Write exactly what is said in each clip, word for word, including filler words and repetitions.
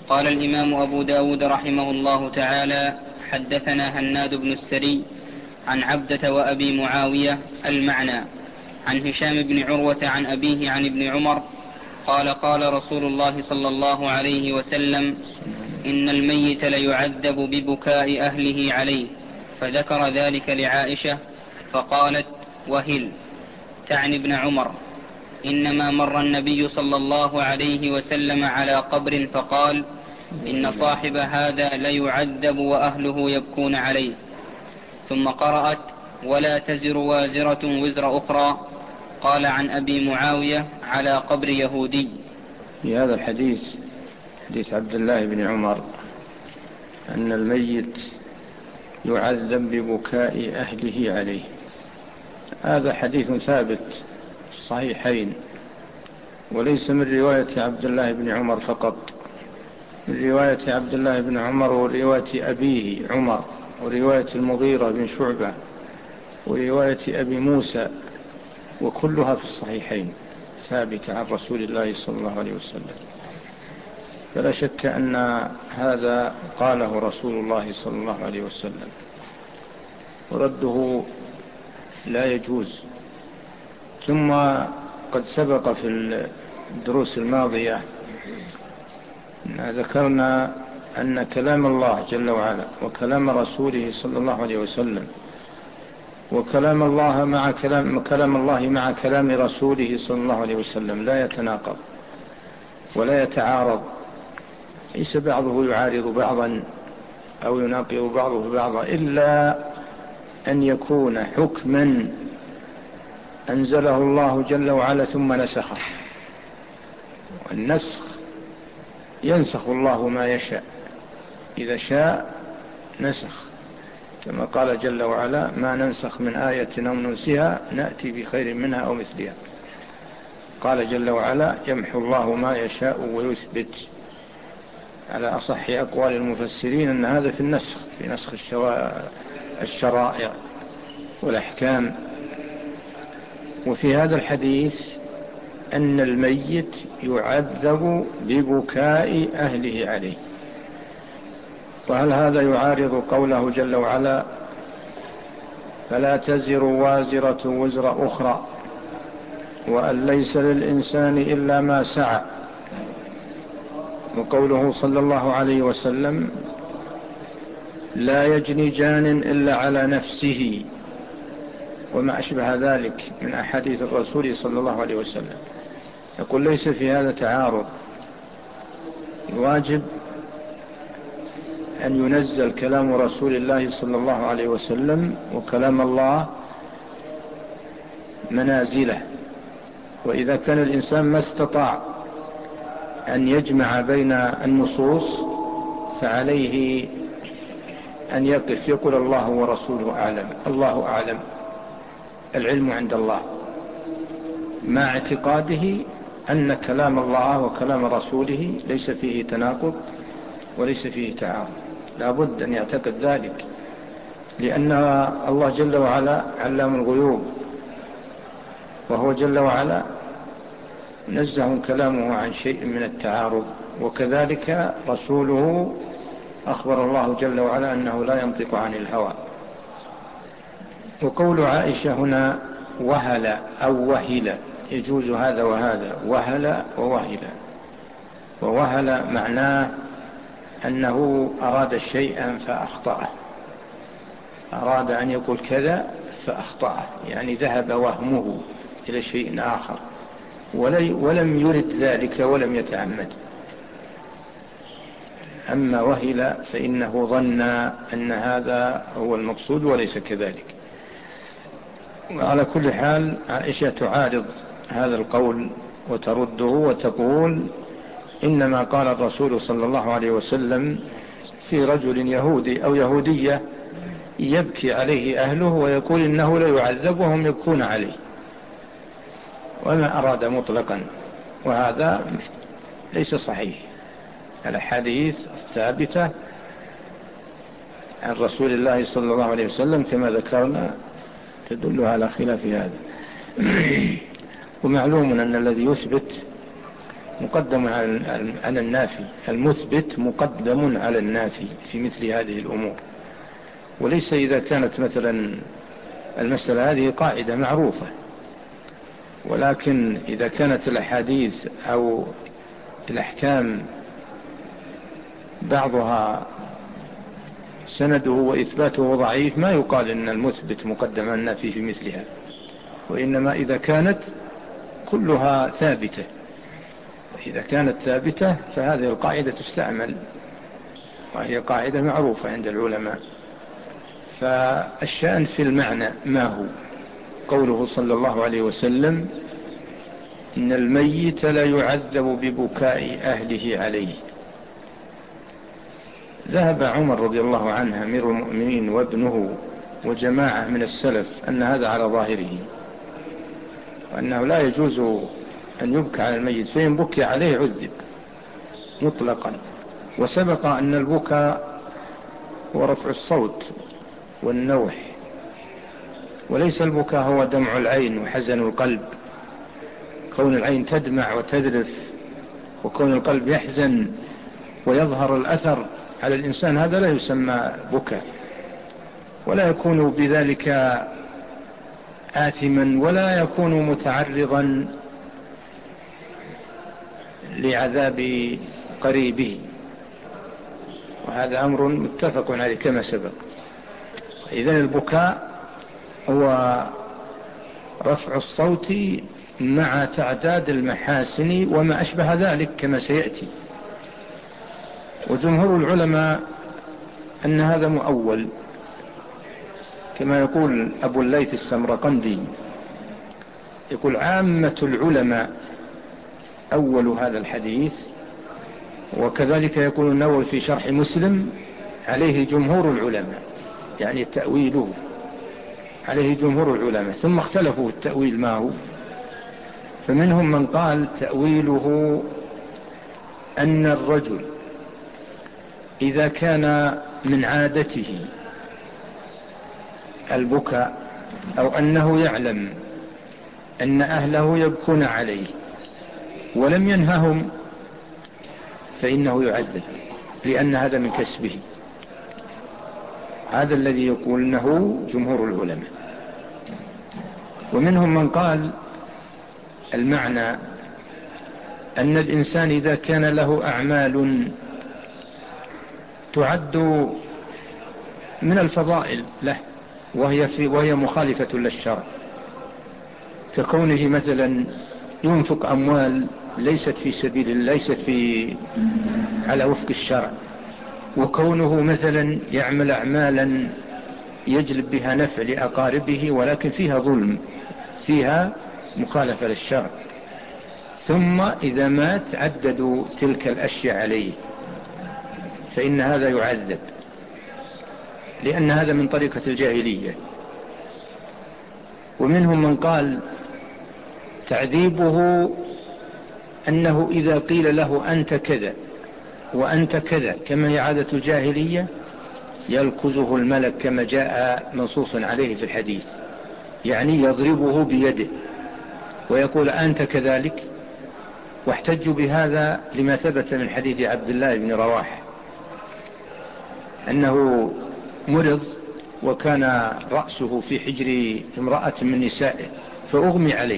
قال الإمام أبو داود رحمه الله تعالى: حدثنا هناد بن السري عن عبدة وأبي معاوية المعنى، عن هشام بن عروة عن أبيه عن ابن عمر قال: قال رسول الله صلى الله عليه وسلم: إن الميت ليعذب ببكاء أهله عليه، فذكر ذلك لعائشة فقالت: وهل، تعني ابن عمر. إنما مر النبي صلى الله عليه وسلم على قبر فقال: إن صاحب هذا ليعذب وأهله يبكون عليه. ثم قرأت: ولا تزر وازرة وزر أخرى. قال عن أبي معاوية: على قبر يهودي. في هذا الحديث، حديث عبد الله بن عمر، أن الميت يعذب ببكاء أهله عليه، هذا حديث ثابت في الصحيحين، وليس من رواية عبد الله بن عمر فقط، من رواية عبد الله بن عمر ورواية أبيه عمر ورواية المغيرة بن شعبة ورواية أبي موسى، وكلها في الصحيحين ثابتة عن رسول الله صلى الله عليه وسلم. فلا شك أن هذا قاله رسول الله صلى الله عليه وسلم، ورده لا يجوز. ثم قد سبق في الدروس الماضية ذكرنا أن كلام الله جل وعلا وكلام رسوله صلى الله عليه وسلم وكلام الله مع كلام, كلام الله مع كلام رسوله صلى الله عليه وسلم لا يتناقض ولا يتعارض، ليس بعضه يعارض بعضا أو يناقض بعضه بعضا، إلا أن يكون حكما أنزله الله جل وعلا ثم نسخه. والنسخ ينسخ الله ما يشاء، إذا شاء نسخ، كما قال جل وعلا: ما ننسخ من آية أو ننسها نأتي بخير منها أو مثلها. قال جل وعلا: يمحو الله ما يشاء ويثبت. على أصح أقوال المفسرين أن هذا في النسخ، في نسخ الشرائع والأحكام. وفي هذا الحديث أن الميت يعذب ببكاء أهله عليه. وهل هذا يعارض قوله جل وعلا: فلا تزر وازرة وزر أخرى، وأن ليس للإنسان إلا ما سعى، وقوله صلى الله عليه وسلم: لا يجني جان إلا على نفسه، وما أشبه ذلك من أحاديث الرسول صلى الله عليه وسلم؟ يقول ليس في هذا تعارض، الواجب أن ينزل كلام رسول الله صلى الله عليه وسلم وكلام الله منازله. وإذا كان الإنسان ما استطاع أن يجمع بين النصوص فعليه أن يقف يقول: الله ورسوله أعلم، الله أعلم، العلم عند الله، مع اعتقاده أن كلام الله وكلام رسوله ليس فيه تناقض وليس فيه تعارض. لا بد أن يعتقد ذلك، لأن الله جل وعلا علام الغيوب، وهو جل وعلا نزه كلامه عن شيء من التعارض، وكذلك رسوله أخبر الله جل وعلا أنه لا ينطق عن الهوى. وقول عائشة هنا وهل أو وهل، يجوز هذا وهذا، وهل ووهل. ووهل معناه أنه أراد شيئا فأخطأه، أراد أن يقول كذا فأخطأه، يعني ذهب وهمه إلى شيء آخر ولم يرد ذلك ولم يتعمد. أما وهل فإنه ظن أن هذا هو المقصود وليس كذلك. وعلى كل حال عائشة تعارض هذا القول وترده وتقول: إنما قال الرسول صلى الله عليه وسلم في رجل يهودي أو يهودية يبكي عليه أهله ويقول إنه لا يعذب وهم يبكون عليه، وما أراد مطلقا، وهذا ليس صحيح. الأحاديث الثابتة عن رسول الله صلى الله عليه وسلم كما ذكرنا تدل على خلاف هذا. ومعلوم أن الذي يثبت مقدم على النافي، المثبت مقدم على النافي في مثل هذه الأمور. وليس إذا كانت مثلا المسألة هذه قاعدة معروفة، ولكن إذا كانت الأحاديث أو الأحكام بعضها سنده وإثباته ضعيف ما يقال إن المثبت مقدم على النافي في مثلها، وإنما إذا كانت كلها ثابتة، إذا كانت ثابتة فهذه القاعدة تستعمل، وهي قاعدة معروفة عند العلماء. فالشأن في المعنى ما هو؟ قوله صلى الله عليه وسلم: إن الميت لا يعذب ببكاء أهله عليه. ذهب عمر رضي الله عنه أمير المؤمنين وابنه وجماعة من السلف أن هذا على ظاهره، وأنه لا يجوز أن يبكى على الميت، فإن بكي عليه عذب مطلقا. وسبق أن البكاء هو رفع الصوت والنوح، وليس البكاء هو دمع العين وحزن القلب. كون العين تدمع وتذرف وكون القلب يحزن ويظهر الأثر على الإنسان هذا لا يسمى بكاء، ولا يكون بذلك آثما ولا يكون متعرضا لعذاب قريبه، وهذا أمر متفق عليه كما سبق. إذن البكاء هو رفع الصوت مع تعداد المحاسن وما أشبه ذلك كما سيأتي. وجمهور العلماء أن هذا مؤول، كما يقول أبو الليث السمرقندي، يقول: عامة العلماء أول هذا الحديث. وكذلك يقول النووي في شرح مسلم: عليه جمهور العلماء، يعني تأويله عليه جمهور العلماء. ثم اختلفوا التأويل ما هو، فمنهم من قال تأويله أن الرجل إذا كان من عادته البكاء أو أنه يعلم أن أهله يبكون عليه ولم ينههم فإنه يعذب، لأن هذا من كسبه. هذا الذي يقول أنه جمهور العلماء. ومنهم من قال المعنى أن الإنسان إذا كان له أعمال تعد من الفضائل له وهي, في وهي مخالفة للشرع، ككونه مثلا ينفق أموال ليست في سبيل الله، ليست في على وفق الشرع، وكونه مثلا يعمل أعمالا يجلب بها نفع لأقاربه ولكن فيها ظلم، فيها مخالفة للشرع. ثم إذا مات عددوا تلك الأشياء عليه فإن هذا يعذب، لأن هذا من طريقة الجاهلية. ومنهم من قال تعذيبه أنه إذا قيل له أنت كذا وأنت كذا كما هي عادة الجاهلية يلكزه الملك كما جاء منصوص عليه في الحديث، يعني يضربه بيده ويقول أنت كذلك. واحتجوا بهذا لما ثبت من حديث عبد الله بن رواحة أنه مرض وكان رأسه في حجر امرأة من نسائه فأغمي عليه،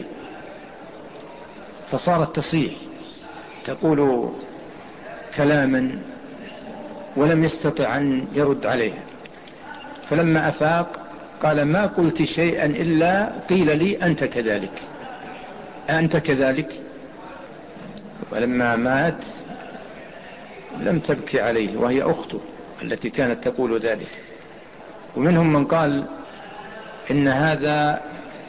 فصارت تصيح تقول كلاما ولم يستطع أن يرد عليها، فلما أفاق قال ما قلت شيئا إلا قيل لي أنت كذلك أنت كذلك. ولما مات لم تبكي عليه وهي أخته التي كانت تقول ذلك. ومنهم من قال إن هذا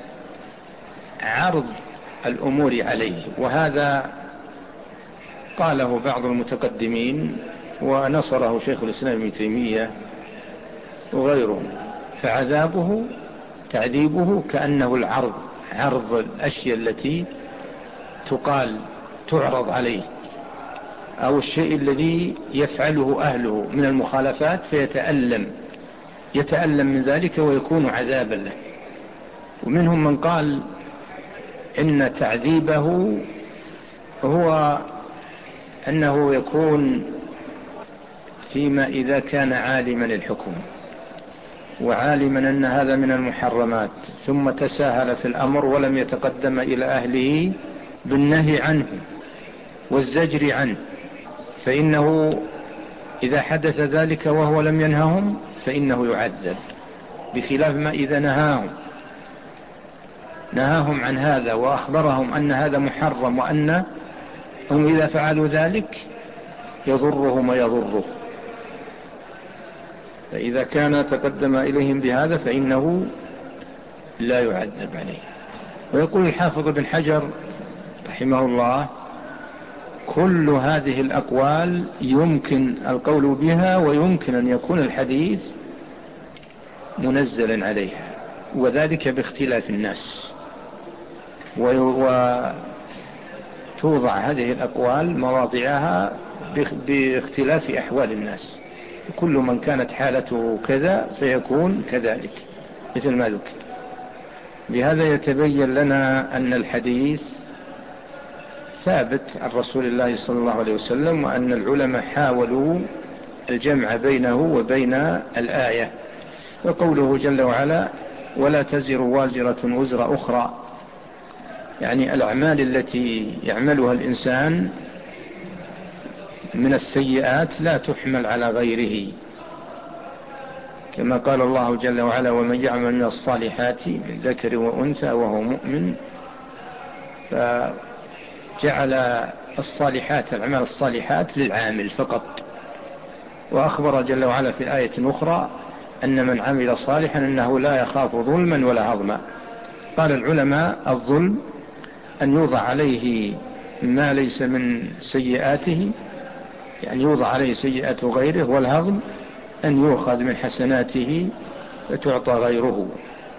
عرض الأمور عليه، وهذا قاله بعض المتقدمين ونصره شيخ الإسلام ابن تيمية وغيره. فعذابه تعذيبه كأنه العرض، عرض الأشياء التي تقال تعرض عليه، أو الشيء الذي يفعله أهله من المخالفات فيتألم يتألم من ذلك ويكون عذابا له. ومنهم من قال إن تعذيبه هو أنه يكون فيما إذا كان عالما الحكم وعالما أن هذا من المحرمات ثم تساهل في الأمر ولم يتقدم إلى أهله بالنهي عنه والزجر عنه، فإنه إذا حدث ذلك وهو لم ينههم فإنه يعذب، بخلاف ما إذا نهاهم نهاهم عن هذا وأخبرهم أن هذا محرم وأن هم إذا فعلوا ذلك يضرهم ويضره. فإذا كان تقدم إليهم بهذا فإنه لا يعذب عليه. ويقول الحافظ بن حجر رحمه الله: كل هذه الأقوال يمكن القول بها ويمكن أن يكون الحديث منزلا عليها، وذلك باختلاف الناس، وتوضع هذه الأقوال مواضعها باختلاف أحوال الناس، كل من كانت حالته كذا فيكون كذلك مثل ما ذكر. بهذا يتبين لنا أن الحديث ثابت عن رسول الله صلى الله عليه وسلم، وأن العلماء حاولوا الجمع بينه وبين الآية. وقوله جل وعلا: ولا تزر وازرة وزر أخرى، يعني الأعمال التي يعملها الإنسان من السيئات لا تحمل على غيره، كما قال الله جل وعلا: ومن يعمل من الصالحات من ذكر وأنثى وهو مؤمن. فجعل الصالحات الأعمال الصالحات للعامل فقط، وأخبر جل وعلا في آية أخرى أن من عمل صالحا أنه لا يخاف ظلما ولا هضما. قال العلماء: الظلم أن يوضع عليه ما ليس من سيئاته، يعني يوضع عليه سيئات غيره، والهضم أن يؤخذ من حسناته وتعطى غيره.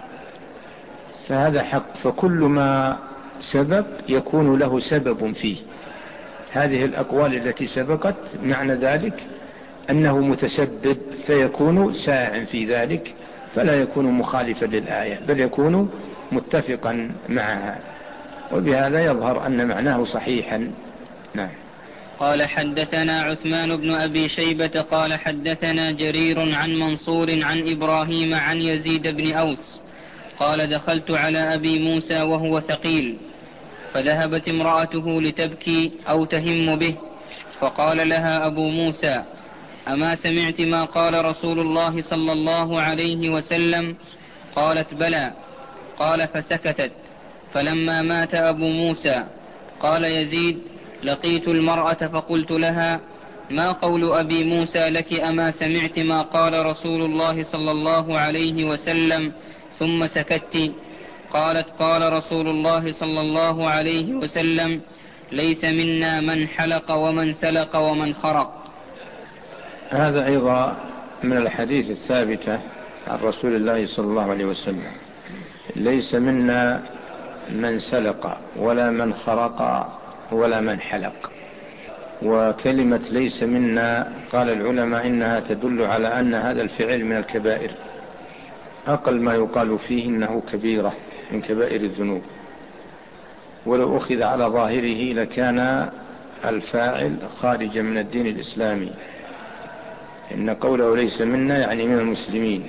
فهذا حق، فكل ما سبب يكون له سبب فيه. هذه الأقوال التي سبقت معنى ذلك أنه متسبب، فيكون ساعٍ في ذلك، فلا يكون مخالفا للآية بل يكون متفقا معها، وبهذا يظهر أن معناه صحيحا. نعم. قال: حدثنا عثمان بن أبي شيبة قال حدثنا جرير عن منصور عن إبراهيم عن يزيد بن أوس قال: دخلت على أبي موسى وهو ثقيل، فذهبت امرأته لتبكي أو تهم به، فقال لها أبو موسى: أما سمعت ما قال رسول الله صلى الله عليه وسلم؟ قالت: بلى. قال: فسكتت. فلما مات أبو موسى قال يزيد: لقيت المرأة فقلت لها: ما قول أبي موسى لك؟ أما سمعت ما قال رسول الله صلى الله عليه وسلم ثم سكت؟ قالت: قال رسول الله صلى الله عليه وسلم: ليس منا من حلق ومن سلق ومن خرق. هذا أيضا من الحديث الثابتة عن رسول الله صلى الله عليه وسلم: ليس منا من سلق ولا من خرق ولا من حلق. وكلمة ليس منا قال العلماء إنها تدل على أن هذا الفعل من الكبائر، أقل ما يقال فيه إنه كبيرة من كبائر الذنوب، ولو أخذ على ظاهره لكان الفاعل خارجا من الدين الإسلامي، إن قوله ليس منا يعني من المسلمين.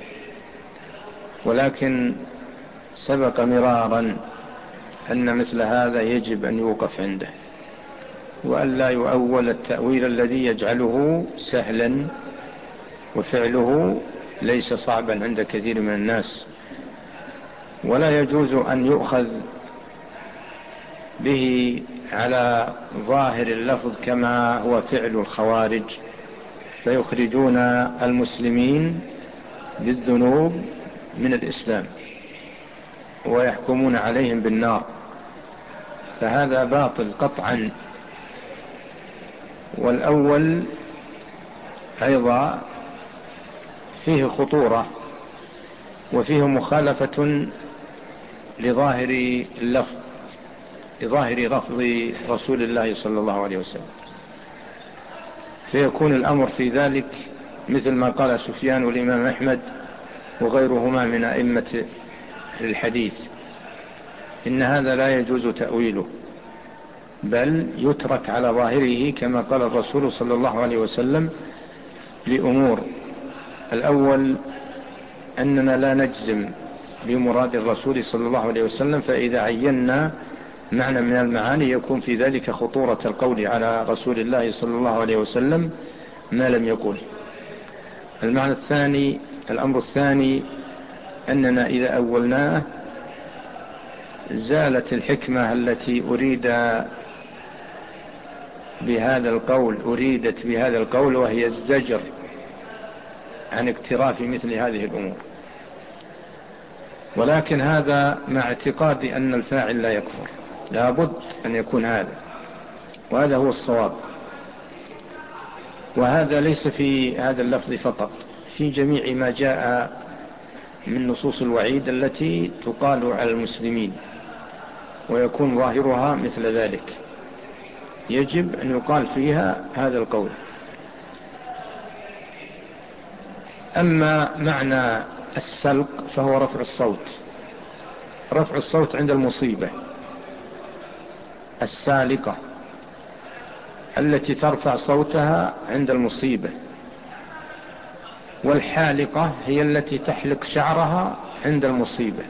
ولكن سبق مرارا أن مثل هذا يجب أن يوقف عنده، وأن لا يؤول التأويل الذي يجعله سهلا وفعله ليس صعبا عند كثير من الناس. ولا يجوز أن يؤخذ به على ظاهر اللفظ كما هو فعل الخوارج، فيخرجون المسلمين بالذنوب من الإسلام ويحكمون عليهم بالنار، فهذا باطل قطعا. والأول أيضا فيه خطورة وفيه مخالفة لظاهر اللفظ، لظاهر لفظ رسول الله صلى الله عليه وسلم، فيكون الأمر في ذلك مثل ما قال سفيان والإمام أحمد وغيرهما من أئمة الحديث: إن هذا لا يجوز تأويله، بل يترك على ظاهره كما قال الرسول صلى الله عليه وسلم لأمور: الأول أننا لا نجزم بمراد الرسول صلى الله عليه وسلم، فإذا عينا معنى من المعاني يكون في ذلك خطورة القول على رسول الله صلى الله عليه وسلم ما لم يقل. المعنى الثاني الأمر الثاني أننا إذا أولناه زالت الحكمة التي أريد بهذا القول أريدت بهذا القول وهي الزجر عن اقتراف مثل هذه الأمور. ولكن هذا مع اعتقاد أن الفاعل لا يكفر، لا بد أن يكون هذا، وهذا هو الصواب. وهذا ليس في هذا اللفظ فقط، في جميع ما جاء من نصوص الوعيد التي تقال على المسلمين ويكون ظاهرها مثل ذلك، يجب أن يقال فيها هذا القول. أما معنى السلق فهو رفع الصوت، رفع الصوت عند المصيبة، السالقة التي ترفع صوتها عند المصيبة، والحالقة هي التي تحلق شعرها عند المصيبة،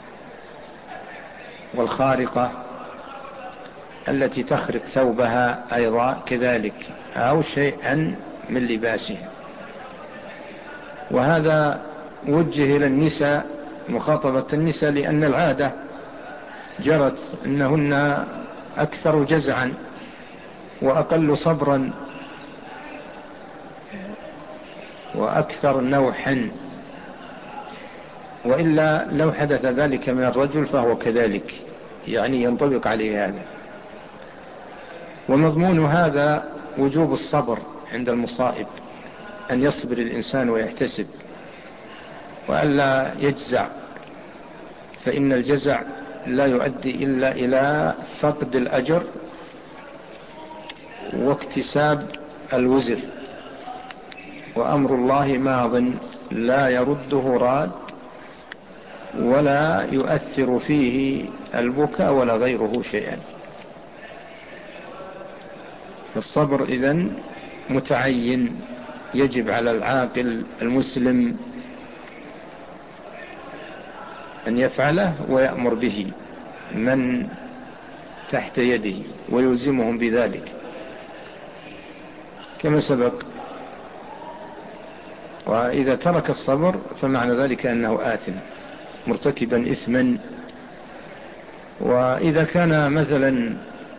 والخارقة التي تخرق ثوبها أيضا كذلك أو شيئا من لباسها. وهذا وجه إلى النساء، مخاطبة النساء، لأن العادة جرت أنهن أكثر جزعا وأقل صبرا وأكثر نوحا، وإلا لو حدث ذلك من الرجل فهو كذلك، يعني ينطبق عليه هذا. ومضمون هذا وجوب الصبر عند المصائب، أن يصبر الإنسان ويحتسب وألا يجزع، فإن الجزع لا يؤدي إلا إلى فقد الأجر واكتساب الوزر، وأمر الله ماض لا يرده راد ولا يؤثر فيه البكاء ولا غيره شيئا. الصبر إذن متعين، يجب على العاقل المسلم أن يفعله ويأمر به من تحت يده ويلزمهم بذلك كما سبق. وإذا ترك الصبر فمعنى ذلك أنه آثم مرتكبا إثما. وإذا كان مثلا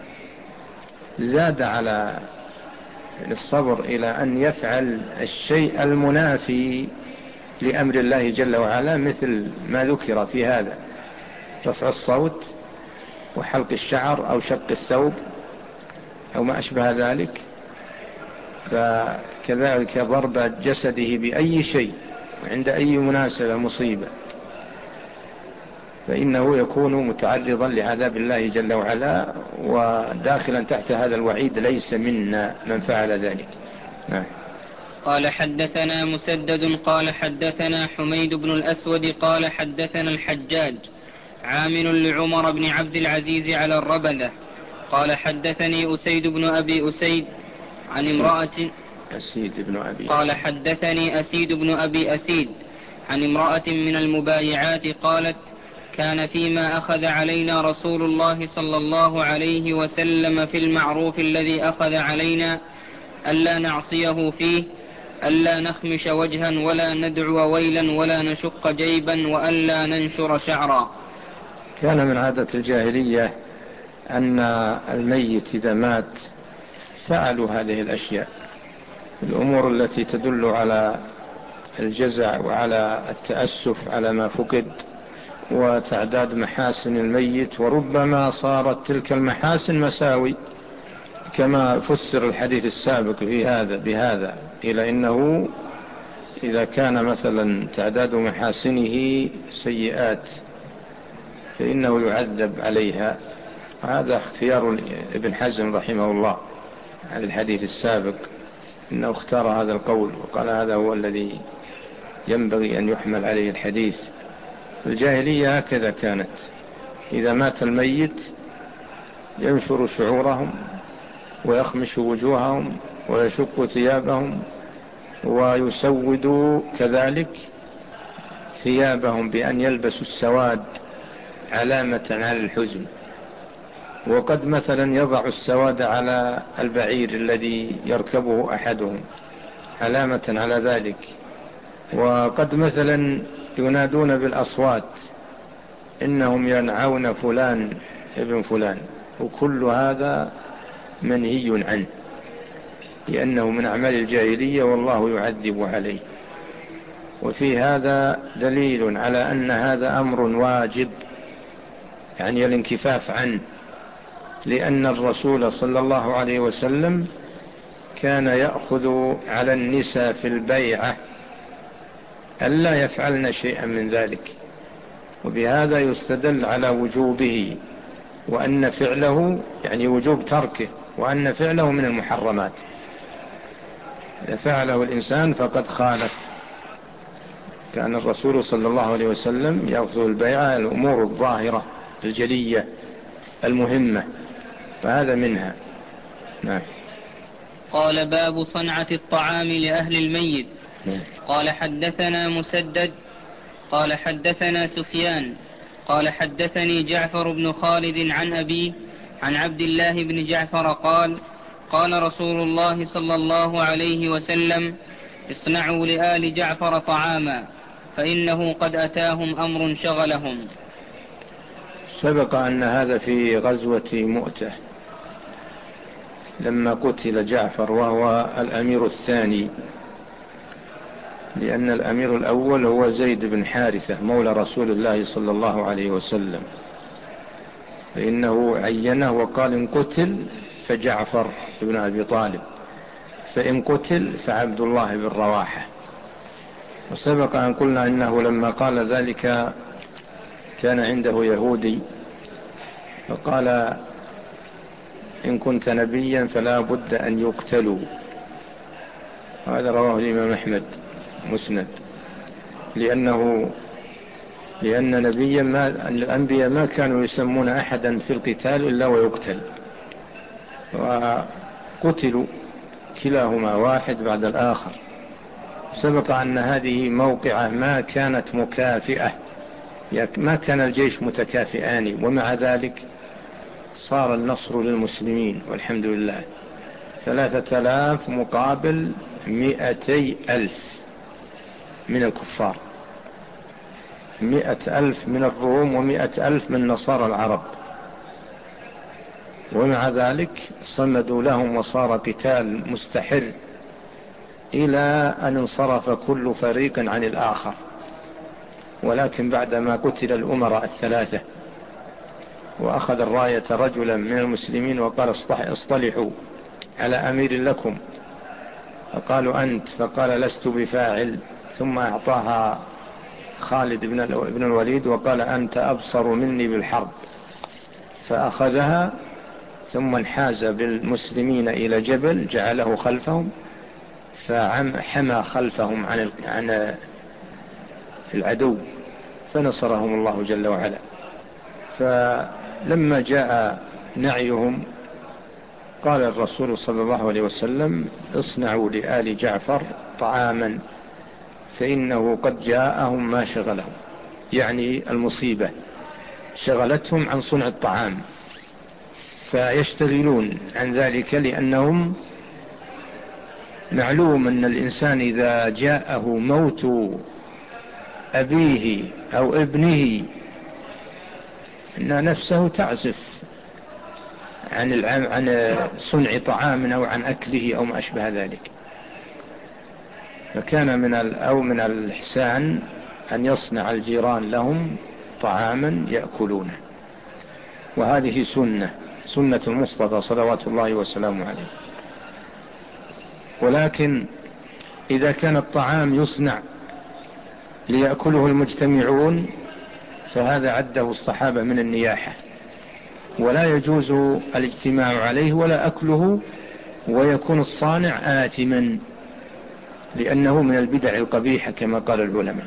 زاد على الصبر إلى أن يفعل الشيء المنافي لأمر الله جل وعلا، مثل ما ذكر في هذا، رفع الصوت وحلق الشعر أو شق الثوب أو ما أشبه ذلك، فكذلك ضرب جسده بأي شيء عند أي مناسبة مصيبة، فإنه يكون متعرضا لعذاب الله جل وعلا وداخلا تحت هذا الوعيد، ليس منا من فعل ذلك. نعم. قال حدثنا مسدد قال حدثنا حميد بن الأسود قال حدثنا الحجاج عامل لعمر بن عبد العزيز على الربذة قال حدثني أسيد بن أبي أسيد عن امرأة أسيد بن أبي قال حدثني أسيد بن أبي أسيد عن امرأة من المبايعات قالت: كان فيما أخذ علينا رسول الله صلى الله عليه وسلم في المعروف الذي أخذ علينا ألا نعصيه فيه، ألا نخمش وجها ولا ندعو ويلا ولا نشق جيبا وألا ننشر شعرا. كان من عادة الجاهلية أن الميت إذا مات فعلوا هذه الأشياء، الأمور التي تدل على الجزع وعلى التأسف على ما فقد وتعداد محاسن الميت، وربما صارت تلك المحاسن مساوي كما فسر الحديث السابق في هذا بهذا، إلى إنه إذا كان مثلا تعداد محاسنه سيئات فإنه يعذب عليها. هذا اختيار ابن حزم رحمه الله على الحديث السابق، إنه اختار هذا القول وقال هذا هو الذي ينبغي أن يحمل عليه الحديث. الجاهلية هكذا كانت، إذا مات الميت ينشر شعورهم ويخمش وجوههم ويشق ثيابهم ويسود كذلك ثيابهم بأن يلبسوا السواد علامة على الحزن. وقد مثلا يضع السواد على البعير الذي يركبه أحدهم علامة على ذلك. وقد مثلا ينادون بالأصوات إنهم ينعون فلان ابن فلان، وكل هذا منهي عنه لأنه من أعمال الجاهلية والله يعذب عليه. وفي هذا دليل على أن هذا أمر واجب، يعني الانكفاف عنه، لأن الرسول صلى الله عليه وسلم كان يأخذ على النساء في البيعة ألا يفعلن شيئا من ذلك، وبهذا يستدل على وجوبه وأن فعله يعني وجوب تركه، وأن فعله من المحرمات. إذا فعله الإنسان فقد خالف. كان الرسول صلى الله عليه وسلم يأخذ البيعة الأمور الظاهرة الجلية المهمة، فهذا منها. نعم. قال باب صنعة الطعام لأهل الميت. نعم. قال حدثنا مسدد قال حدثنا سفيان قال حدثني جعفر بن خالد عن أبيه عن عبد الله بن جعفر قال قال رسول الله صلى الله عليه وسلم اصنعوا لآل جعفر طعاما فإنه قد أتاهم أمر شغلهم. سبق أن هذا في غزوة مؤتة لما قتل جعفر وهو الأمير الثاني، لأن الأمير الأول هو زيد بن حارثة مولى رسول الله صلى الله عليه وسلم، فإنه عينه وقال إن قتل فجعفر بن أبي طالب، فإن قتل فعبد الله بن رواحة. وسبق أن قلنا إنه لما قال ذلك كان عنده يهودي فقال إن كنت نبيا فلا بد أن يقتلوا. هذا رواه الإمام أحمد مسند، لأنه لأن نبيا ما الأنبياء ما كانوا يسمون أحدا في القتال إلا ويقتل، وقتلوا كلاهما واحد بعد الآخر. سبق أن هذه موقعة ما كانت مكافئة، ما كان الجيش متكافئان، ومع ذلك صار النصر للمسلمين والحمد لله. ثلاثة آلاف مقابل مئتي ألف من الكفار، مئة ألف من الروم ومئة ألف من نصارى العرب، ومع ذلك صمدوا لهم وصار قتال مستحر إلى أن انصرف كل فريق عن الآخر. ولكن بعدما قتل الأمراء الثلاثة وأخذ الراية رجلا من المسلمين وقال اصطلحوا على أمير لكم، فقالوا أنت، فقال لست بفاعل، ثم أعطاها خالد بن الوليد وقال أنت أبصر مني بالحرب، فأخذها ثم انحاز بالمسلمين إلى جبل جعله خلفهم فحمى خلفهم عن عن العدو فنصرهم الله جل وعلا. فلما جاء نعيهم قال الرسول صلى الله عليه وسلم اصنعوا لآل جعفر طعاما فإنه قد جاءهم ما شغلهم، يعني المصيبة شغلتهم عن صنع الطعام فيشتغلون عن ذلك، لأنهم معلوم أن الإنسان إذا جاءه موت أبيه أو ابنه أن نفسه تعزف عن العام عن صنع طعام أو عن أكله أو ما أشبه ذلك. فكان من أو من الإحسان أن يصنع الجيران لهم طعاما يأكلونه، وهذه سنة سنة المصطفى صلوات الله وسلامه عليه. ولكن إذا كان الطعام يصنع ليأكله المجتمعون فهذا عده الصحابة من النياحة، ولا يجوز الاجتماع عليه ولا أكله، ويكون الصانع آثما لأنه من البدع القبيحة كما قال العلماء.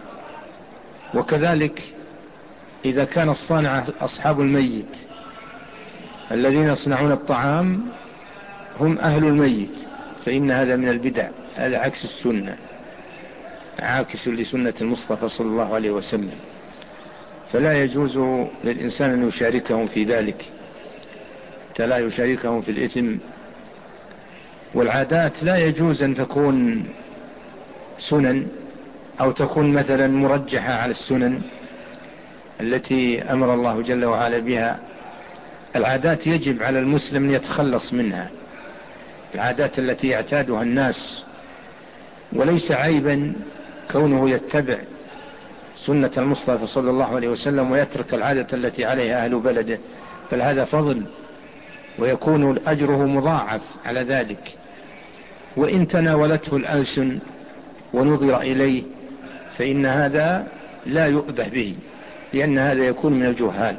وكذلك إذا كان الصانع أصحاب الميت الذين يصنعون الطعام هم أهل الميت، فإن هذا من البدع، هذا عكس السنة، عاكس لسنة المصطفى صلى الله عليه وسلم. فلا يجوز للإنسان أن يشاركهم في ذلك، لا يشاركهم في الإثم. والعادات لا يجوز أن تكون سنن أو تكون مثلا مرجحة على السنن التي أمر الله جل وعلا بها. العادات يجب على المسلم أن يتخلص منها، العادات التي يعتادها الناس، وليس عيبا كونه يتبع سنة المصطفى صلى الله عليه وسلم ويترك العادة التي عليها أهل بلده، بل هذا فضل ويكون أجره مضاعف على ذلك. وإن تناولته الألسن ونظر إليه فإن هذا لا يؤبه به، لأن هذا يكون من الجهال.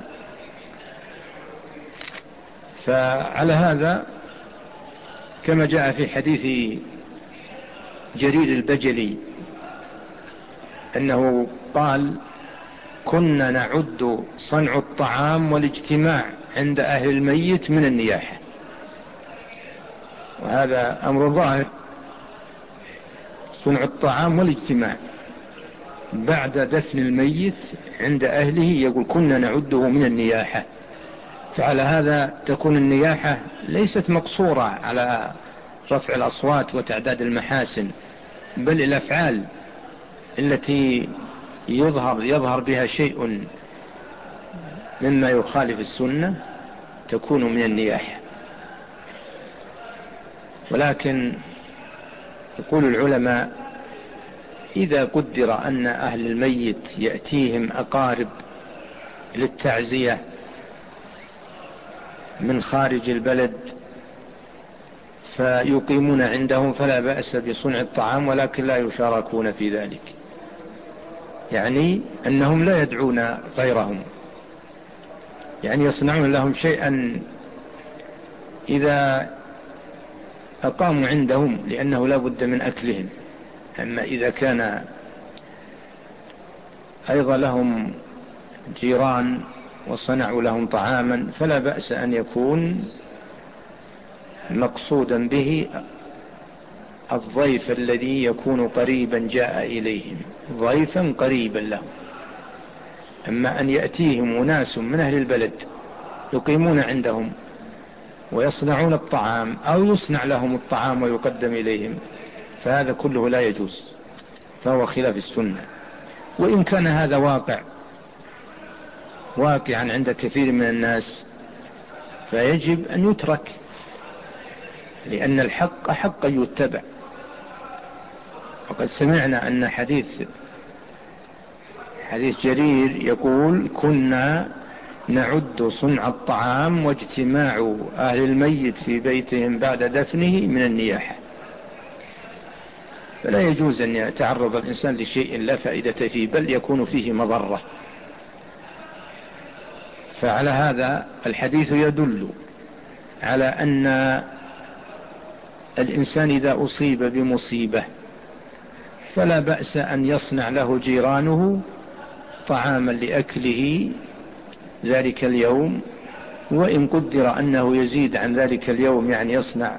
فعلى هذا كما جاء في حديث جرير البجلي أنه قال: كنا نعد صنع الطعام والاجتماع عند أهل الميت من النياحة. وهذا أمر ظاهر، صنع الطعام والاجتماع بعد دفن الميت عند أهله، يقول كنا نعده من النياحة. فعلى هذا تكون النياحة ليست مقصورة على رفع الأصوات وتعداد المحاسن، بل الأفعال التي يظهر يظهر بها شيء مما يخالف السنة تكون من النياحة. ولكن يقول العلماء: إذا قدر أن أهل الميت يأتيهم أقارب للتعزية من خارج البلد فيقيمون عندهم فلا بأس بصنع الطعام، ولكن لا يشاركون في ذلك، يعني أنهم لا يدعون غيرهم، يعني يصنعون لهم شيئا إذا أقاموا عندهم، لأنه لا بد من أكلهم. أما إذا كان أيضا لهم جيران وصنعوا لهم طعاما فلا بأس أن يكون مقصودا به الضيف الذي يكون قريبا جاء إليهم، ضيفا قريبا له. أما أن يأتيهم أناس من أهل البلد يقيمون عندهم ويصنعون الطعام أو يصنع لهم الطعام ويقدم إليهم، فهذا كله لا يجوز، فهو خلاف السنة. وإن كان هذا واقع واقعا عند كثير من الناس فيجب أن يترك، لأن الحق حق يتبع. وقد سمعنا أن حديث حديث جرير يقول: كنا نعد صنع الطعام واجتماع أهل الميت في بيتهم بعد دفنه من النياحة. فلا يجوز أن يتعرض الإنسان لشيء لا فائدة فيه، بل يكون فيه مضرة. فعلى هذا الحديث يدل على أن الإنسان إذا أصيب بمصيبة فلا بأس أن يصنع له جيرانه طعاما لأكله ذلك اليوم، وإن قدر أنه يزيد عن ذلك اليوم، يعني يصنع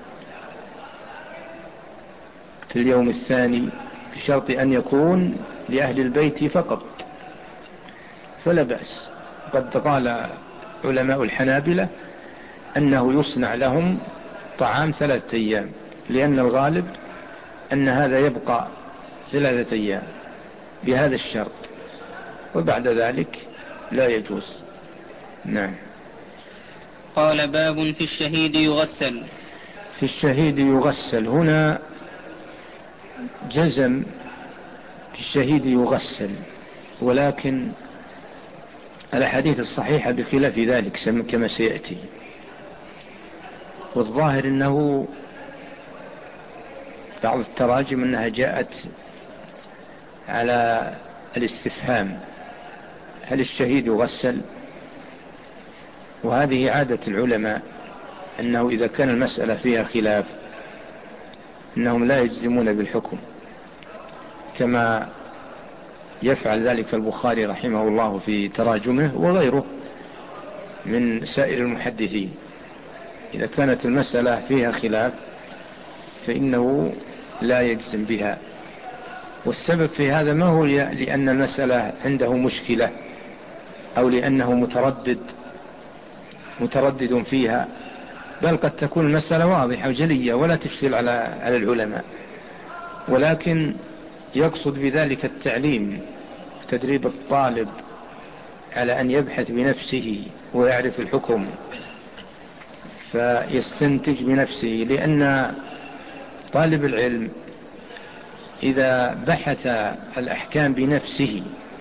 في اليوم الثاني، بشرط أن يكون لأهل البيت فقط، فلا بأس. قد قال علماء الحنابلة أنه يصنع لهم طعام ثلاثة أيام، لأن الغالب أن هذا يبقى ثلاثة أيام بهذا الشرط، وبعد ذلك لا يجوز. نعم. قال: باب في الشهيد يغسل. في الشهيد يغسل، هنا جزم في الشهيد يغسل، ولكن الأحاديث الصحيحة بخلاف ذلك كما سيأتي. والظاهر أنه بعض التراجم أنها جاءت على الاستفهام: هل الشهيد يغسل؟ وهذه عادة العلماء، أنه إذا كان المسألة فيها خلاف أنهم لا يجزمون بالحكم، كما يفعل ذلك البخاري رحمه الله في تراجمه وغيره من سائر المحدثين. إذا كانت المسألة فيها خلاف فإنه لا يجزم بها. والسبب في هذا ما هو لأن المسألة عنده مشكلة أو لأنه متردد متردد فيها، بل قد تكون المسألة واضحة وجلية ولا تشكل على على العلماء، ولكن يقصد بذلك التعليم، تدريب الطالب على أن يبحث بنفسه ويعرف الحكم فيستنتج بنفسه. لأن طالب العلم إذا بحث الأحكام بنفسه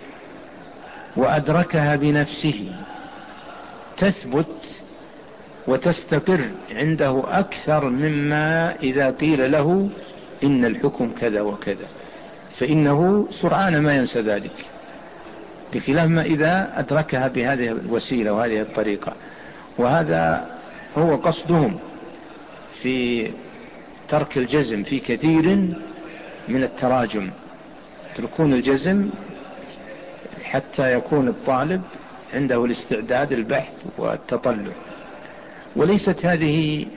وأدركها بنفسه تثبت وتستقر عنده أكثر مما إذا قيل له إن الحكم كذا وكذا، فإنه سرعان ما ينسى ذلك، بخلاف ما إذا أدركها بهذه الوسيلة وهذه الطريقة. وهذا هو قصدهم في ترك الجزم في كثير من التراجم، يتركون الجزم حتى يكون الطالب عنده الاستعداد البحث والتطلع. وليست هذه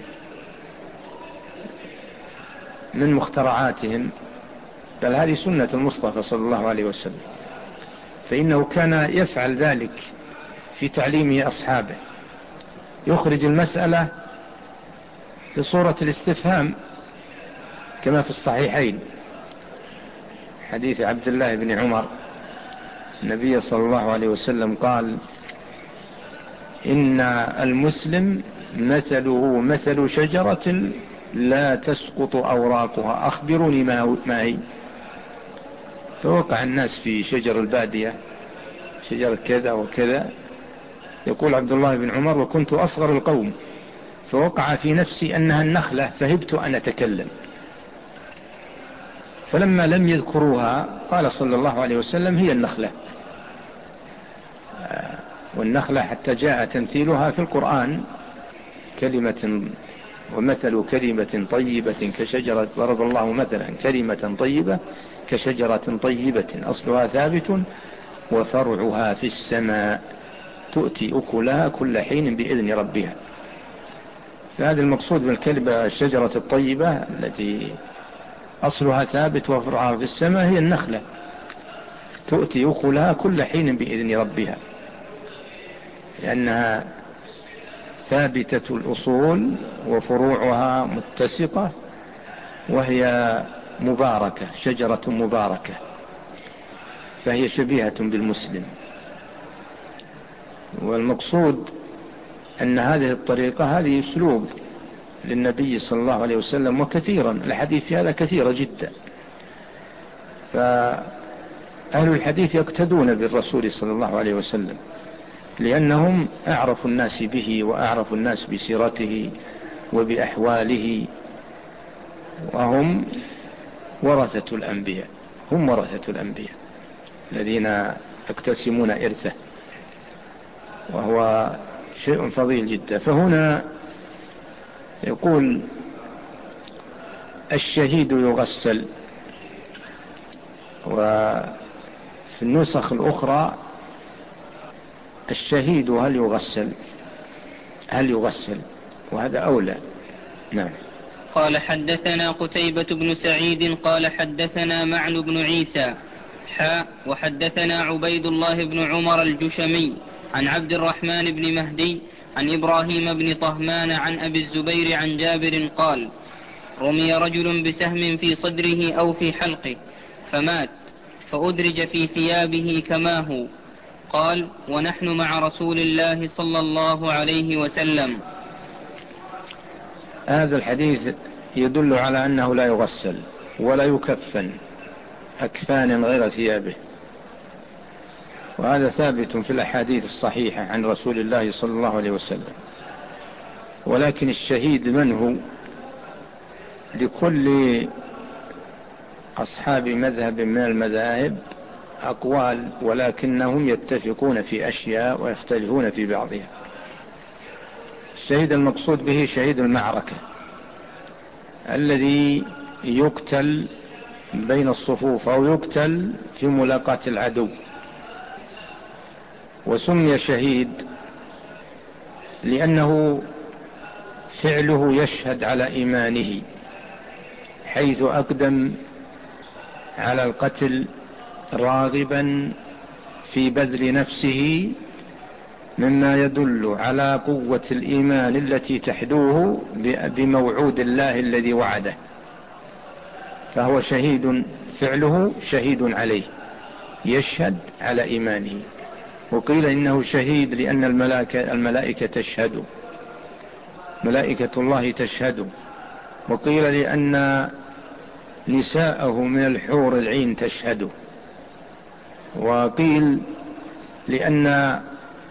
من مخترعاتهم، بل هذه سنة المصطفى صلى الله عليه وسلم، فإنه كان يفعل ذلك في تعليمه أصحابه، يخرج المسألة في صورة الاستفهام كما في الصحيحين حديث عبد الله بن عمر النبي صلى الله عليه وسلم قال: إن المسلم مثله مثل شجرة لا تسقط أوراقها، أخبروني ما هي. فوقع الناس في شجر البادية، شجرة كذا وكذا. يقول عبد الله بن عمر: وكنت أصغر القوم، فوقع في نفسي أنها النخلة، فهبت أن أتكلم. فلما لم يذكروها قال صلى الله عليه وسلم: هي النخلة. والنخلة حتى جاء تمثيلها في القرآن: كلمة ومثل كلمة طيبة كشجرة، ضرب الله مثلا كلمة طيبة كشجرة طيبة أصلها ثابت وفرعها في السماء تؤتي أكلها كل حين بإذن ربها. فهذا المقصود بالكلمة الشجرة الطيبة التي أصلها ثابت وفرعها في السماء هي النخلة، تؤتي أكلها كل حين بإذن ربها، لأنها ثابتة الأصول وفروعها متسقة، وهي مباركة، شجرة مباركة، فهي شبيهة بالمسلم. والمقصود أن هذه الطريقة هذه أسلوب للنبي صلى الله عليه وسلم، وكثيرا الحديث في هذا كثيرة جدا. فأهل الحديث يقتدون بالرسول صلى الله عليه وسلم، لأنهم أعرف الناس به وأعرف الناس بسيرته وبأحواله، وهم ورثة الأنبياء، هم ورثة الأنبياء الذين يقتسمون إرثه، وهو شيء فضيل جدا. فهنا يقول: الشهيد يغسل. وفي النسخ الأخرى: الشهيد هل يغسل هل يغسل وهذا أولى. نعم. قال: حدثنا قتيبة بن سعيد قال حدثنا معن بن عيسى حاء وحدثنا عبيد الله بن عمر الجشمي عن عبد الرحمن بن مهدي عن إبراهيم بن طهمان عن أبي الزبير عن جابر قال: رمي رجل بسهم في صدره أو في حلقه فمات، فأدرج في ثيابه كما هو. قال: ونحن مع رسول الله صلى الله عليه وسلم. هذا الحديث يدل على أنه لا يغسل ولا يكفن أكفان غير ثيابه، وهذا ثابت في الأحاديث الصحيحة عن رسول الله صلى الله عليه وسلم. ولكن الشهيد من هو؟ لكل أصحاب مذهب من المذاهب أقوال، ولكنهم يتفقون في أشياء ويختلفون في بعضها. الشهيد المقصود به شهيد المعركة الذي يقتل بين الصفوف أو يقتل في ملاقاة العدو. وسمي شهيد لأنه فعله يشهد على إيمانه، حيث أقدم على القتل راغبا في بذل نفسه، مما يدل على قوة الإيمان التي تحدوه بموعود الله الذي وعده، فهو شهيد، فعله شهيد عليه، يشهد على إيمانه. وقيل إنه شهيد لأن الملائكة, الملائكة تشهد، ملائكة الله تشهد. وقيل لأن نساءه من الحور العين تشهد. وقيل لأن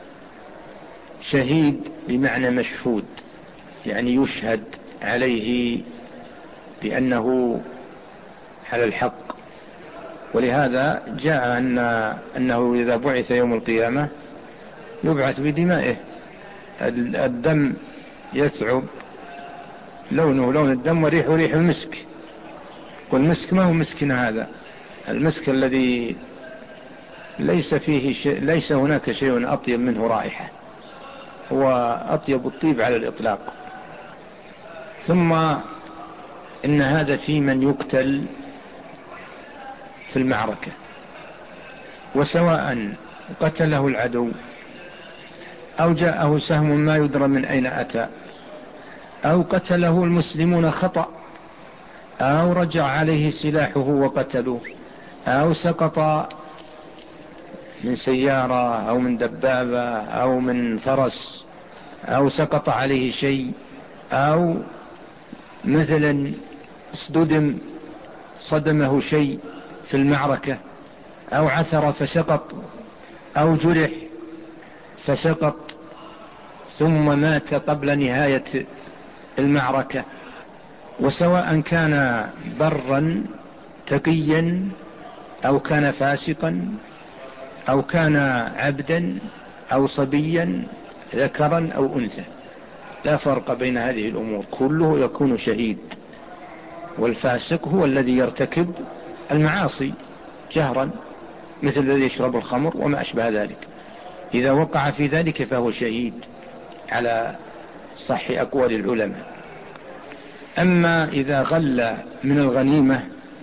شهيد بمعنى مشهود، يعني يشهد عليه بأنه على الحق. ولهذا جاء أن أنه إذا بعث يوم القيامة يبعث بدمائه، الدم يثعب لونه لون الدم وريحه ريح المسك، والمسك ما هو مسكنا هذا، المسك الذي ليس فيه شيء، ليس هناك شيء أطيب منه رائحة، هو أطيب الطيب على الإطلاق. ثم إن هذا في من يقتل في المعركة، وسواء قتله العدو أو جاءه سهم ما يدرى من أين أتى، أو قتله المسلمون خطأ، أو رجع عليه سلاحه وقتلوه، أو سقط من سيارة أو من دبابة أو من فرس، أو سقط عليه شيء، أو مثلا اصطدم صدمه شيء في المعركة، أو عثر فسقط، أو جرح فسقط ثم مات قبل نهاية المعركة، وسواء كان برا تقيا أو كان فاسقا أو كان عبدا أو صبيا ذكرا أو أنثى، لا فرق بين هذه الأمور، كله يكون شهيد. والفاسق هو الذي يرتكب المعاصي جهرا، مثل الذي يشرب الخمر وما أشبه ذلك، إذا وقع في ذلك فهو شهيد على صح أقوال العلماء. أما إذا غل من الغنيمة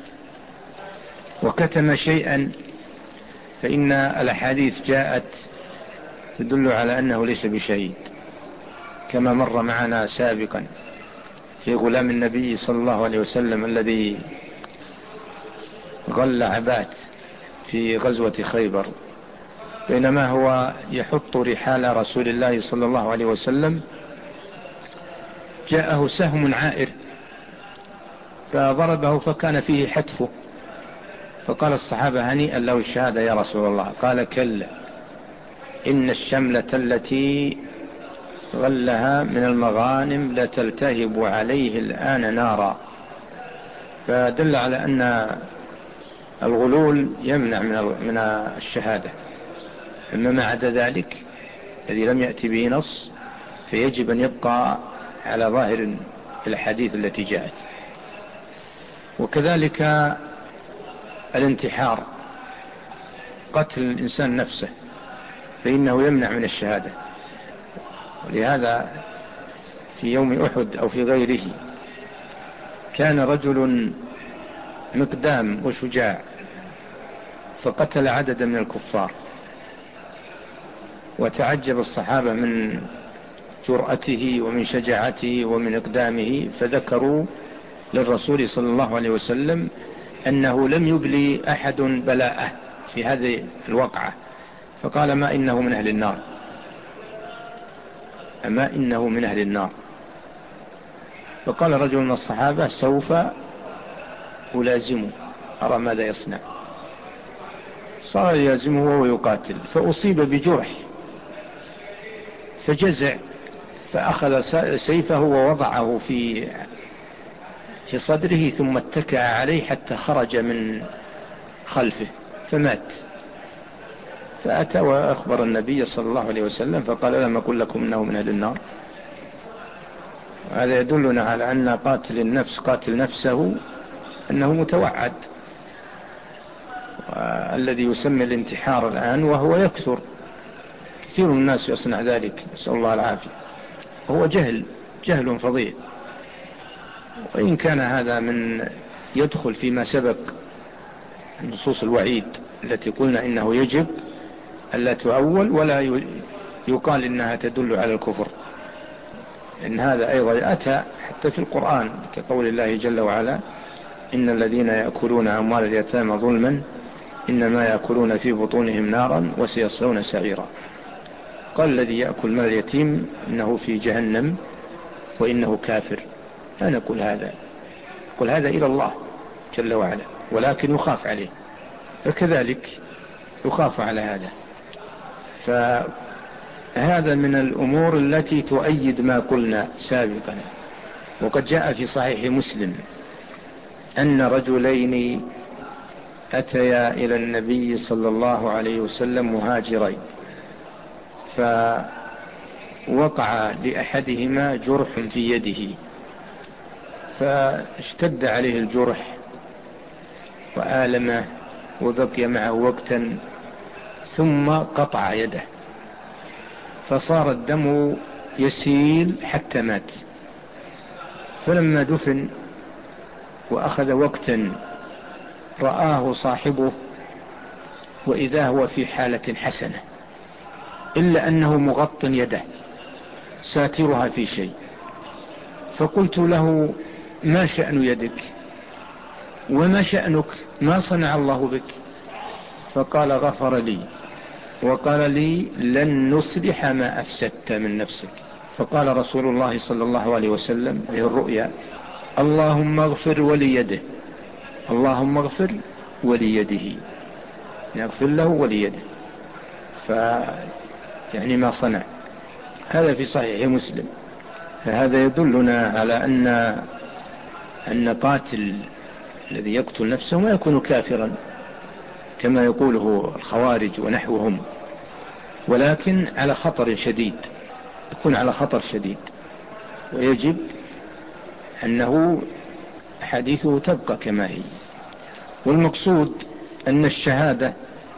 وكتم شيئا فإن الأحاديث جاءت تدل على أنه ليس بشهيد، كما مر معنا سابقا في غلام النبي صلى الله عليه وسلم الذي غل عبات في غزوة خيبر، بينما هو يحط رحال رسول الله صلى الله عليه وسلم جاءه سهم عائر فضربه فكان فيه حتفه، فقال الصحابة هنيئا له الشهادة يا رسول الله، قال كلا، إن الشملة التي غلها من المغانم لتلتهب عليه الآن نارا. فدل على أن الغلول يمنع من الشهادة، أما ما عدا ذلك الذي لم يأتي به نص فيجب أن يبقى على ظاهر الحديث التي جاءت. وكذلك الانتحار، قتل الإنسان نفسه، فإنه يمنع من الشهادة. ولهذا في يوم أحد أو في غيره كان رجل مقدام وشجاع فقتل عددا من الكفار، وتعجب الصحابة من جرأته ومن شجاعته ومن إقدامه، فذكروا للرسول صلى الله عليه وسلم أنه لم يبلي أحد بلاءه في هذه الوقعة، فقال ما إنه من أهل النار، أما إنه من أهل النار. فقال رجل من الصحابة سوف ألازمه أرى ماذا يصنع، صار يلازمه وهو يقاتل، فأصيب بجرح فجزع، فأخذ سيفه ووضعه في في صدره ثم اتكأ عليه حتى خرج من خلفه فمات. فأتى وأخبر النبي صلى الله عليه وسلم فقال لم أقل لكم إنه من أهل النار. هذا يدلنا على أن قاتل النفس قاتل نفسه أنه متوعد، الذي يسمى الانتحار الآن وهو يكثر، كثير من الناس يصنع ذلك، نسأل الله العافية، هو جهل جهل فظيع. وإن كان هذا من يدخل فيما سبق نصوص الوعيد التي قلنا إنه يجب ألا تؤول ولا يقال إنها تدل على الكفر، إن هذا أيضا أتى حتى في القرآن كقول الله جل وعلا: إن الذين يأكلون أموال اليتامى ظلما إنما يأكلون في بطونهم نارا وسيصلون سعيرا. قال الذي يأكل مال اليتيم إنه في جهنم وإنه كافر. لا نقول هذا، قل هذا إلى الله جل وعلا، ولكن يخاف عليه، فكذلك يخاف على هذا. فهذا من الأمور التي تؤيد ما قلنا سابقا. وقد جاء في صحيح مسلم أن رجلين أتيا إلى النبي صلى الله عليه وسلم مهاجرين، فوقع لأحدهما جرح في يده، فاشتد عليه الجرح وآلمه وبقي معه وقتا، ثم قطع يده فصار الدم يسيل حتى مات. فلما دفن وأخذ وقتا رآه صاحبه وإذا هو في حالة حسنة، إلا أنه مغط يده ساترها في شيء. فقلت له: ما شأن يدك وما شأنك؟ ما صنع الله بك؟ فقال: غفر لي وقال لي: لن نصلح ما أفسدت من نفسك. فقال رسول الله صلى الله عليه وسلم له الرؤيا: اللهم اغفر وليده، اللهم اغفر وليده، يغفر له وليده. فيعني ما صنع. هذا في صحيح مسلم. فهذا يدلنا على أن أن قاتل الذي يقتل نفسه ما يكون كافرا كما يقوله الخوارج ونحوهم، ولكن على خطر شديد، يكون على خطر شديد، ويجب أنه حديثه تبقى كما هي. والمقصود أن الشهادة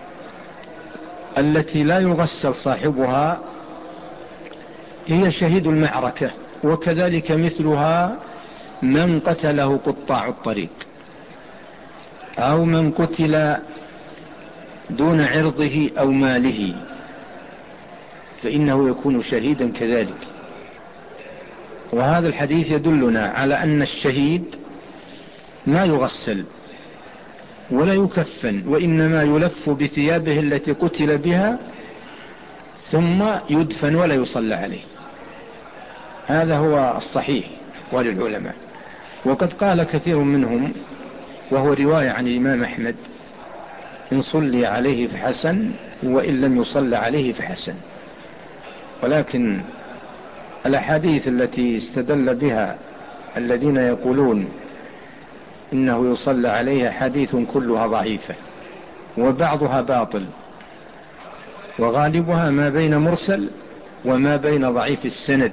التي لا يغسل صاحبها هي شهيد المعركة، وكذلك مثلها من قتله قطاع الطريق أو من قتل دون عرضه أو ماله، فإنه يكون شهيدا كذلك. وهذا الحديث يدلنا على أن الشهيد ما يغسل ولا يكفن، وإنما يلف بثيابه التي قتل بها ثم يدفن ولا يصلى عليه. هذا هو الصحيح أقوال العلماء. وقد قال كثير منهم، وهو رواية عن الإمام أحمد: إن صلي عليه فحسن وإن لم يصلى عليه فحسن. ولكن الأحاديث التي استدل بها الذين يقولون إنه يصلى عليه حديث كلها ضعيفة، وبعضها باطل، وغالبها ما بين مرسل وما بين ضعيف السند.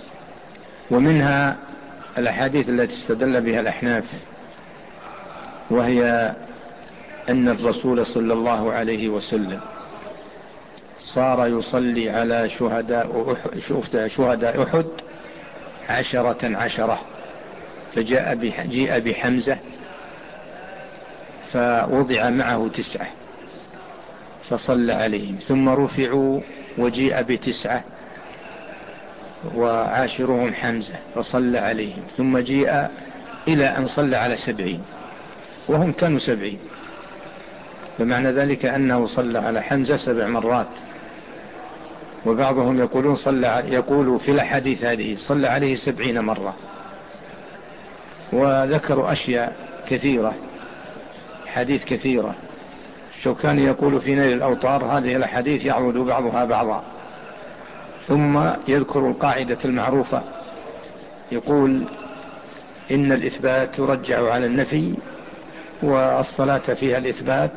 ومنها الأحاديث التي استدل بها الأحناف، وهي أن الرسول صلى الله عليه وسلم صار يصلي على شهداء أحد, شهداء أحد عشرة عشرة، فجاء جيء بحمزة فوضع معه تسعة فصلى عليهم، ثم رفعوا وجيء بتسعة وعاشرهم حمزة فصلى عليهم، ثم جيء إلى أن صلى على سبعين وهم كانوا سبعين، فمعنى ذلك أنه صلى على حمزة سبع مرات. وبعضهم يقولون صلى يقول في الحديث هذه صلى عليه سبعين مرة. وذكروا أشياء كثيرة، حديث كثيرة. الشوكاني يقول في نيل الأوطار: هذه الحديث يعود بعضها بعضا. ثم يذكر القاعدة المعروفة، يقول: إن الإثبات يرجع على النفي، والصلاة فيها الإثبات،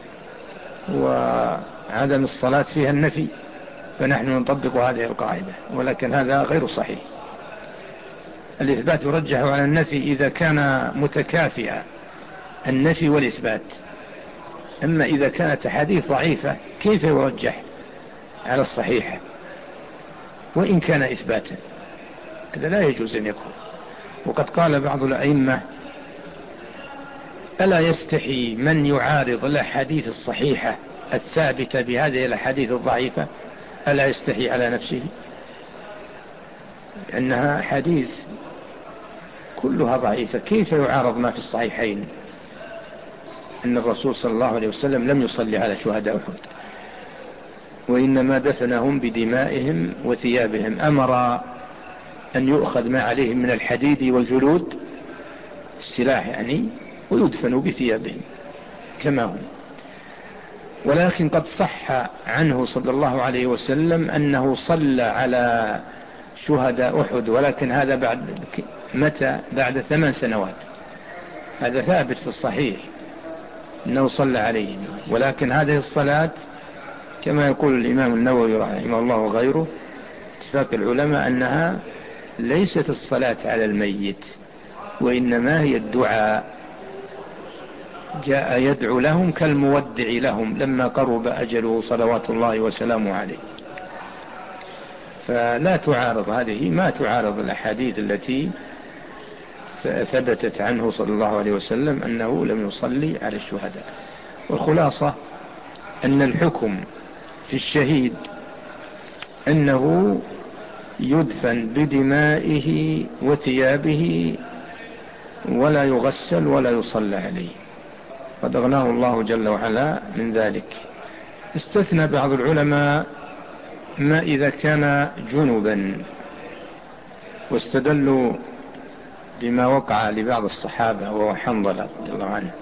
وعدم الصلاة فيها النفي، فنحن نطبق هذه القاعدة. ولكن هذا غير صحيح. الإثبات يرجع على النفي إذا كان متكافئا النفي والإثبات. أما إذا كانت حديث ضعيفة كيف يرجح على الصحيحة وإن كان إثباتا؟ هذا لا يجوز أن يكون. وقد قال بعض الأئمة: ألا يستحي من يعارض الأحاديث الصحيحة الثابتة بهذه الأحاديث الضعيفة؟ ألا يستحي على نفسه؟ لأنها حديث كلها ضعيفة، كيف يعارض ما في الصحيحين؟ أن الرسول صلى الله عليه وسلم لم يصلي على شهداء أحد، وإنما دفنهم بدمائهم وثيابهم، أمر أن يؤخذ ما عليهم من الحديد والجلود، السلاح يعني، ويدفنوا بثيابهم كما هم. ولكن قد صح عنه صلى الله عليه وسلم أنه صلى على شهداء أحد، ولكن هذا بعد متى؟ بعد ثمان سنوات. هذا ثابت في الصحيح أنه صلى عليهم، ولكن هذه الصلاة كما يقول الإمام النووي رحمه الله وغيره اتفاق العلماء أنها ليست الصلاة على الميت، وإنما هي الدعاء. جاء يدعو لهم كالمودع لهم لما قرب أجله صلوات الله وسلامه عليه. فلا تعارض هذه، ما تعارض الأحاديث التي ثبتت عنه صلى الله عليه وسلم أنه لم يصلي على الشهداء. والخلاصة أن الحكم في الشهيد أنه يدفن بدمائه وثيابه ولا يغسل ولا يصلى عليه، قد أغناه الله جل وعلا من ذلك. استثنى بعض العلماء ما إذا كان جنبا، واستدلوا بما وقع لبعض الصحابة وهو حنظلة رضي الله عنه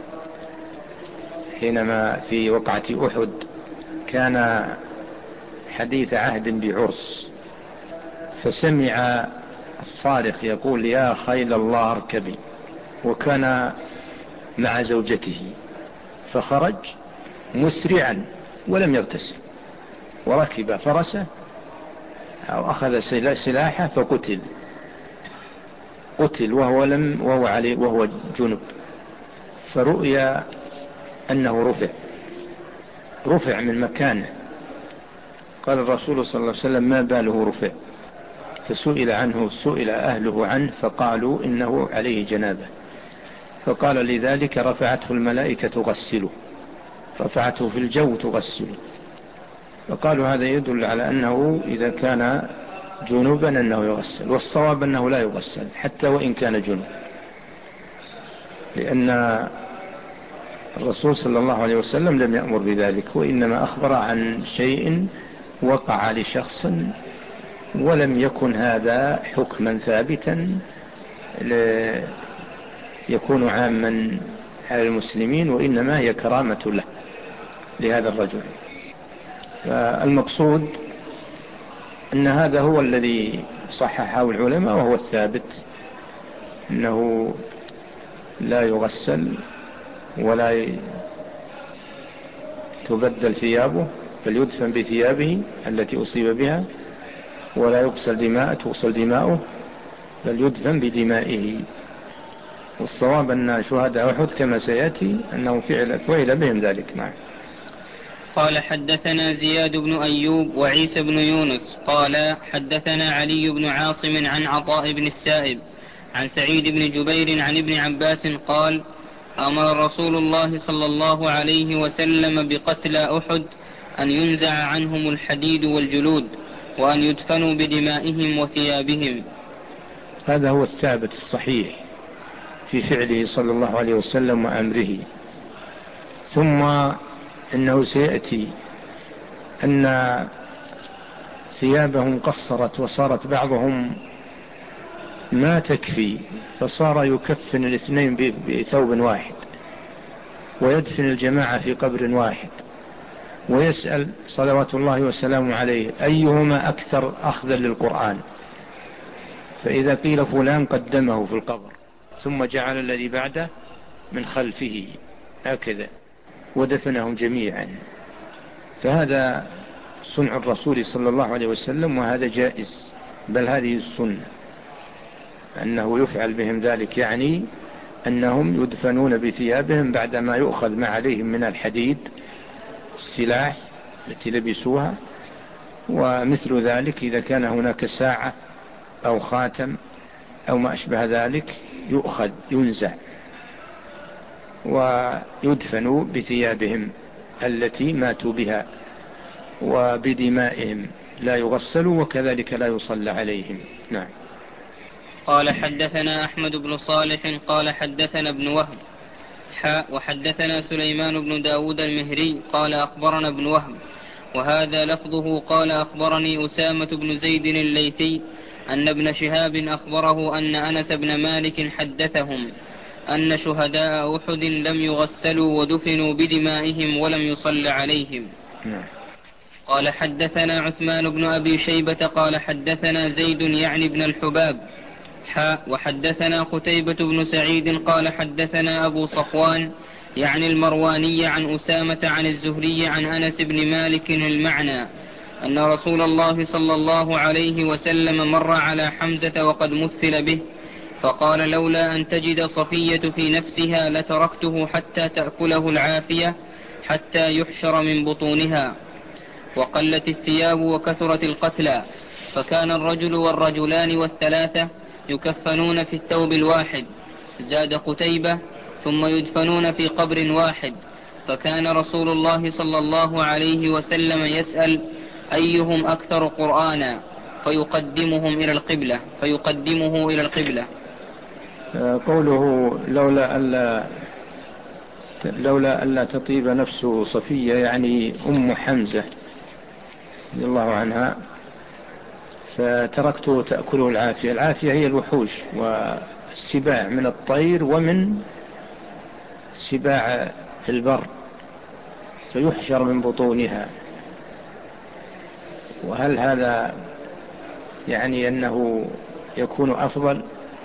حينما في وقعة أحد كان حديث عهد بعرس، فسمع الصارخ يقول: يا خيل الله اركبي، وكان مع زوجته، فخرج مسرعا ولم يغتسل، وركب فرسه أو أخذ سلاحه فقتل قتل وهو لم وهو عليه وهو جنب. فرؤيا أنه رفع رفع من مكانه. قال الرسول صلى الله عليه وسلم: ما باله رفع؟ فسئل عنه سئل أهله عنه فقالوا: إنه عليه جنابه. فقال: لذلك رفعته الملائكة تغسله، رفعته في الجو تغسله. فقالوا: هذا يدل على أنه إذا كان جنوبا أنه يغسل، والصواب أنه لا يغسل حتى وإن كان جنوب، لأن الرسول صلى الله عليه وسلم لم يأمر بذلك، وإنما أخبر عن شيء وقع لشخص، ولم يكن هذا حكما ثابتا يكون عاما على المسلمين، وإنما هي كرامة له لهذا الرجل. فالمقصود أن هذا هو الذي صححه العلماء وهو الثابت، أنه لا يغسل ولا تبدل ثيابه، بل يدفن بثيابه التي أصيب بها، ولا يغسل دماء تغسل دماؤه، بل يدفن بدمائه. والصواب أن شهداء أحد كما سيأتي أنه فعل, فعل بهم ذلك. نعم. قال: حدثنا زياد بن أيوب وعيسى بن يونس قال: حدثنا علي بن عاصم عن عطاء بن السائب عن سعيد بن جبير عن ابن عباس قال: أمر رسول الله صلى الله عليه وسلم بقتلى أحد أن ينزع عنهم الحديد والجلود، وأن يدفنوا بدمائهم وثيابهم. هذا هو الثابت الصحيح في فعله صلى الله عليه وسلم وأمره. ثم إنه سيأتي أن ثيابهم قصرت وصارت بعضهم ما تكفي، فصار يكفن الاثنين بثوب واحد، ويدفن الجماعة في قبر واحد، ويسأل صلوات الله وسلامه عليه أيهما أكثر أخذا للقرآن، فإذا قيل فلان قدمه في القبر ثم جعل الذي بعده من خلفه هكذا، ودفنهم جميعا. فهذا صنع الرسول صلى الله عليه وسلم، وهذا جائز، بل هذه السنة أنه يفعل بهم ذلك، يعني أنهم يدفنون بثيابهم بعدما يؤخذ ما عليهم من الحديد، السلاح التي لبسوها، ومثل ذلك إذا كان هناك ساعة أو خاتم أو ما أشبه ذلك يؤخذ ينزع ويدفنوا بثيابهم التي ماتوا بها وبدمائهم، لا يغسلوا وكذلك لا يصلى عليهم. نعم. قال حدثنا أحمد بن صالح قال حدثنا ابن وهب حاء وحدثنا سليمان بن داود المهري قال أخبرنا ابن وهب وهذا لفظه قال أخبرني أسامة بن زيد الليثي أن ابن شهاب أخبره أن أنس بن مالك حدثهم أن شهداء أحد لم يغسلوا ودفنوا بدمائهم ولم يصل عليهم. قال حدثنا عثمان بن أبي شيبة قال حدثنا زيد يعني بن الحباب حاء وحدثنا قتيبة بن سعيد قال حدثنا أبو صفوان يعني المرواني عن أسامة عن الزهري عن أنس بن مالك المعنى أن رسول الله صلى الله عليه وسلم مر على حمزة وقد مثل به فقال لولا أن تجد صفية في نفسها لتركته حتى تأكله العافية حتى يحشر من بطونها. وقلت الثياب وكثرت القتلى فكان الرجل والرجلان والثلاثة يكفنون في الثوب الواحد. زاد قتيبة ثم يدفنون في قبر واحد. فكان رسول الله صلى الله عليه وسلم يسأل أيهم أكثر قرآنا فيقدمهم إلى القبلة فيقدمه إلى القبلة. قوله لولا ألا لولا ألا تطيب نفس صفية يعني أم حمزة رضي الله عنها فتركته تأكله العافية. العافية هي الوحوش والسباع من الطير ومن سباع البر فيحشر من بطونها. وهل هذا يعني أنه يكون أفضل؟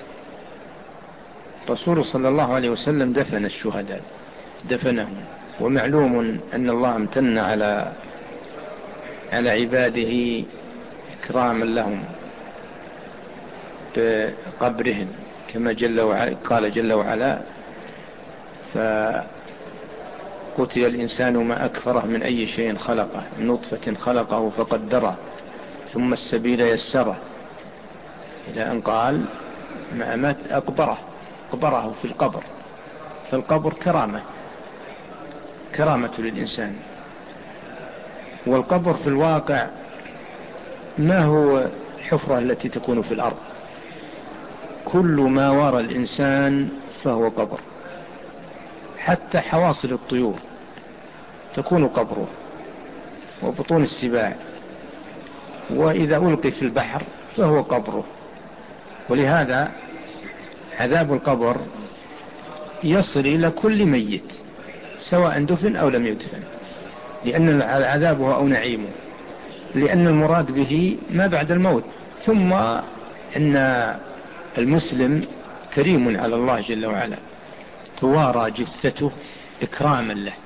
رسول صلى الله عليه وسلم دفن الشهداء دفنهم، ومعلوم أن الله امتن على على عباده إكراما لهم بقبرهم كما جل وعلا قال جل وعلا فقتل الإنسان ما أكفره من أي شيء خلقه من نطفة خلقه فقدره ثم السبيل يسره إلى أن قال ما مات أقبره أقبره في القبر. فالقبر كرامة كرامة للإنسان. والقبر في الواقع ما هو الحفرة التي تكون في الأرض، كل ما وراء الإنسان فهو قبر، حتى حواصل الطيور تكون قبره وبطون السباع، وإذا ألقي في البحر فهو قبره. ولهذا عذاب القبر يصل إلى كل ميت سواء دفن أو لم يدفن، لأن عذابه أو نعيمه، لأن المراد به ما بعد الموت. ثم إن المسلم كريم على الله جل وعلا، توارى جثته إكراما له